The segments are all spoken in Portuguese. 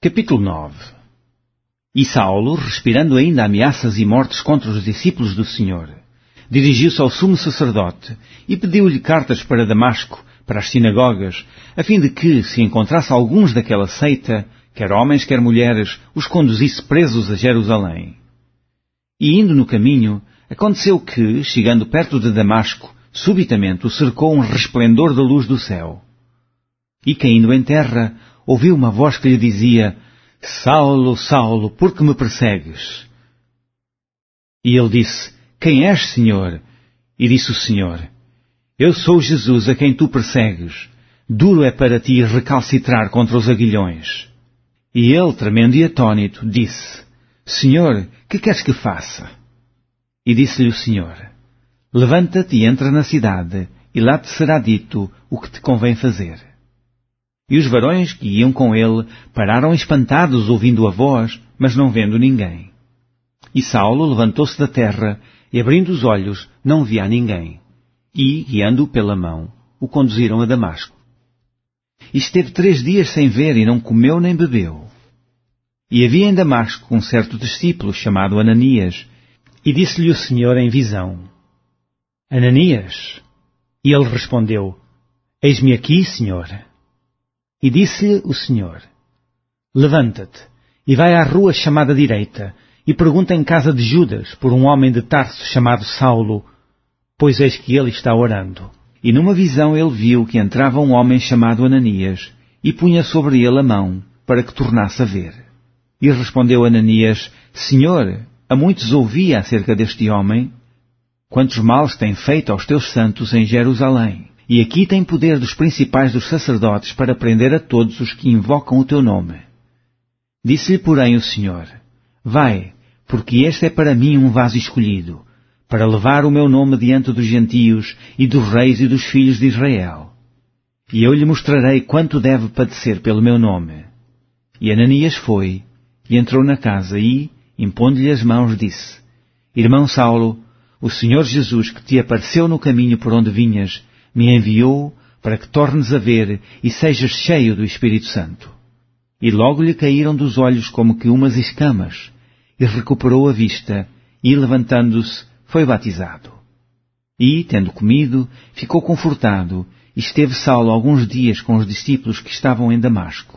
Capítulo 9. E Saulo, respirando ainda ameaças e mortes contra os discípulos do Senhor, dirigiu-se ao sumo sacerdote e pediu-lhe cartas para Damasco, para as sinagogas, a fim de que, se encontrasse alguns daquela seita, quer homens, quer mulheres, os conduzisse presos a Jerusalém. E indo no caminho, aconteceu que, chegando perto de Damasco, subitamente o cercou um resplendor da luz do céu. E caindo em terra, ouviu uma voz que lhe dizia: Saulo, Saulo, por que me persegues? E ele disse: Quem és, Senhor? E disse o Senhor: Eu sou Jesus a quem tu persegues. Duro é para ti recalcitrar contra os aguilhões. E ele, tremendo e atônito, disse: Senhor, que queres que faça? E disse-lhe o Senhor: Levanta-te e entra na cidade, e lá te será dito o que te convém fazer. E os varões que iam com ele pararam espantados ouvindo a voz, mas não vendo ninguém. E Saulo levantou-se da terra e, abrindo os olhos, não via ninguém. E, guiando-o pela mão, o conduziram a Damasco. E esteve 3 dias sem ver e não comeu nem bebeu. E havia em Damasco um certo discípulo chamado Ananias, e disse-lhe o Senhor em visão: Ananias. E ele respondeu: Eis-me aqui, Senhor. E disse-lhe o Senhor: Levanta-te, e vai à rua chamada direita, e pergunta em casa de Judas por um homem de Tarso chamado Saulo, pois eis que ele está orando. E numa visão ele viu que entrava um homem chamado Ananias, e punha sobre ele a mão, para que tornasse a ver. E respondeu Ananias: Senhor, há muitos ouvi acerca deste homem, quantos males tem feito aos teus santos em Jerusalém. E aqui tem poder dos principais dos sacerdotes para prender a todos os que invocam o teu nome. Disse-lhe, porém, o Senhor: Vai, porque este é para mim um vaso escolhido, para levar o meu nome diante dos gentios e dos reis e dos filhos de Israel. E eu lhe mostrarei quanto deve padecer pelo meu nome. E Ananias foi, e entrou na casa e, impondo-lhe as mãos, disse: Irmão Saulo, o Senhor Jesus que te apareceu no caminho por onde vinhas, me enviou para que tornes a ver e sejas cheio do Espírito Santo. E logo lhe caíram dos olhos como que umas escamas, e recuperou a vista, e levantando-se, foi batizado. E, tendo comido, ficou confortado, e esteve Saulo alguns dias com os discípulos que estavam em Damasco.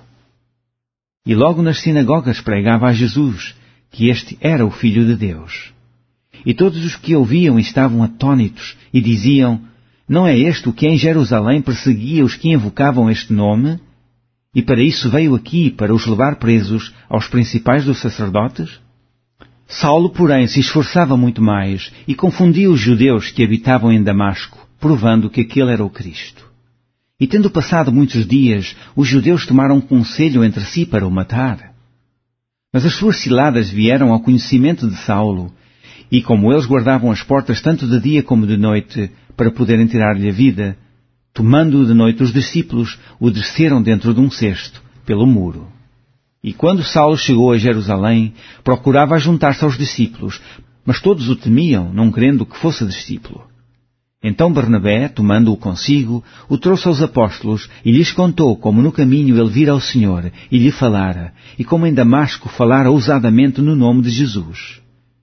E logo nas sinagogas pregava a Jesus, que este era o Filho de Deus. E todos os que ouviam estavam atônitos, e diziam: Não é este o que em Jerusalém perseguia os que invocavam este nome? E para isso veio aqui, para os levar presos aos principais dos sacerdotes? Saulo, porém, se esforçava muito mais e confundia os judeus que habitavam em Damasco, provando que aquele era o Cristo. E tendo passado muitos dias, os judeus tomaram conselho entre si para o matar. Mas as suas ciladas vieram ao conhecimento de Saulo, e como eles guardavam as portas tanto de dia como de noite, para poderem tirar-lhe a vida, tomando-o de noite os discípulos, o desceram dentro de um cesto, pelo muro. E quando Saulo chegou a Jerusalém, procurava juntar-se aos discípulos, mas todos o temiam, não querendo que fosse discípulo. Então Barnabé, tomando-o consigo, o trouxe aos apóstolos e lhes contou como no caminho ele vira ao Senhor e lhe falara, e como em Damasco falara ousadamente no nome de Jesus.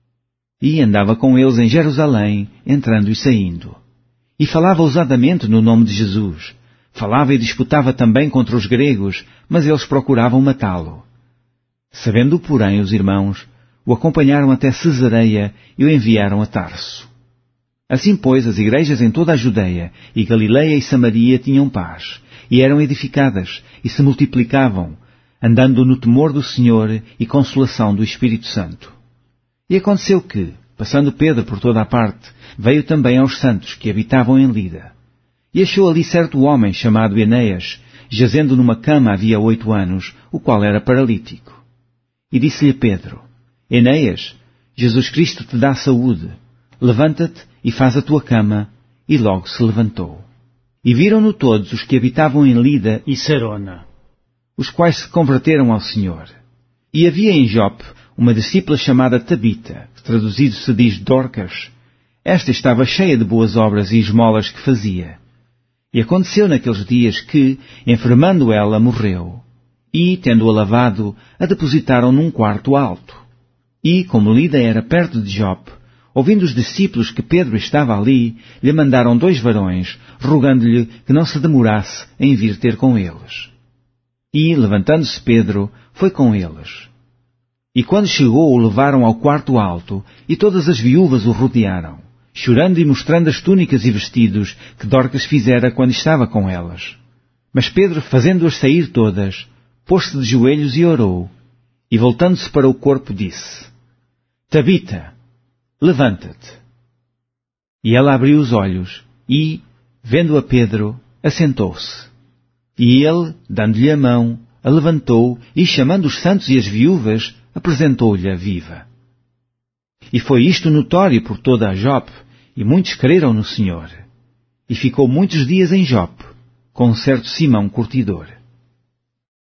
E andava com eles em Jerusalém, entrando e saindo. E falava ousadamente no nome de Jesus. Falava e disputava também contra os gregos, mas eles procuravam matá-lo. Sabendo, porém, os irmãos, o acompanharam até Cesareia e o enviaram a Tarso. Assim, pois, as igrejas em toda a Judeia, e Galileia e Samaria tinham paz, e eram edificadas, e se multiplicavam, andando no temor do Senhor e consolação do Espírito Santo. E aconteceu que, passando Pedro por toda a parte, veio também aos santos que habitavam em Lida. E achou ali certo homem chamado Enéas, jazendo numa cama havia 8 anos, o qual era paralítico. E disse-lhe Pedro: Enéas, Jesus Cristo te dá saúde. Levanta-te e faz a tua cama. E logo se levantou. E viram-no todos os que habitavam em Lida e Sarona, os quais se converteram ao Senhor. E havia em Jope uma discípula chamada Tabita, que traduzido se diz Dorcas. Esta estava cheia de boas obras e esmolas que fazia. E aconteceu naqueles dias que, enfermando ela, morreu. E, tendo-a lavado, a depositaram num quarto alto. E, como Lida era perto de Jope, ouvindo os discípulos que Pedro estava ali, lhe mandaram 2 varões, rogando-lhe que não se demorasse em vir ter com eles. E, levantando-se Pedro, foi com eles. E quando chegou, o levaram ao quarto alto, e todas as viúvas o rodearam, chorando e mostrando as túnicas e vestidos que Dorcas fizera quando estava com elas. Mas Pedro, fazendo-as sair todas, pôs-se de joelhos e orou, e voltando-se para o corpo disse: Tabita, levanta-te. E ela abriu os olhos, e, vendo a Pedro, assentou-se. E ele, dando-lhe a mão, a levantou, e chamando os santos e as viúvas, apresentou-lhe-a viva. E foi isto notório por toda a Jope, e muitos creram no Senhor. E ficou muitos dias em Jope, com um certo Simão curtidor.